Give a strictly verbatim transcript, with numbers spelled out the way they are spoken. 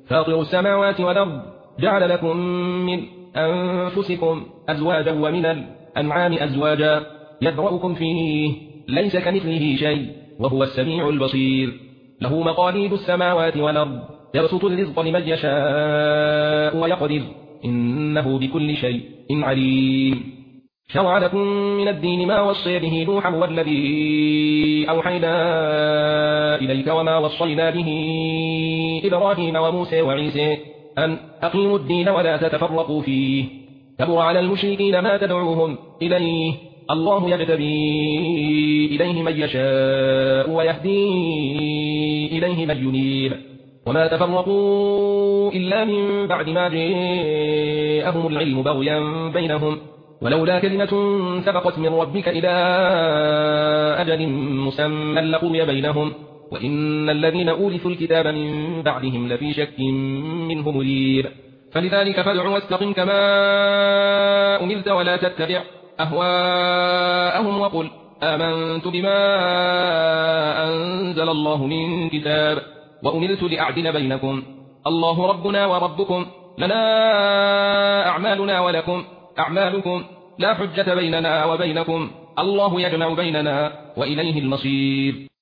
فاطر السماوات والأرض جعل لكم من أنفسكم أزواجا ومن الأنعام أزواجا يذرأكم فيه ليس كمثله شيء وهو السميع البصير له مقاليد السماوات والأرض يبسط الرزق لمن يشاء ويقدر إنه بكل شيء عليم شرع لكم من الدين ما وصي به نوحا والذي أوحينا إليك وما وصينا به إبراهيم وموسى وعيسى أن أقيموا الدين ولا تتفرقوا فيه كبر على المشركين ما تدعوهم إليه الله يجتبي إليه من يشاء ويهدي إليه من ينيب وما تفرقوا إلا من بعد ما جاءهم العلم بغيا بينهم ولولا كلمة سبقت من ربك إلى أجل مسمى لقضي بينهم وإن الذين أورثوا الكتاب من بعدهم لفي شك منه مريب فلذلك فادع واستقم كما أمرت ولا تتبع أهواءهم وقل آمنت بما أنزل الله من كتاب وأمرت لأعدل بينكم الله ربنا وربكم لنا أعمالنا ولكم أعمالكم لا حجة بيننا وبينكم الله يجمع بيننا وإليه المصير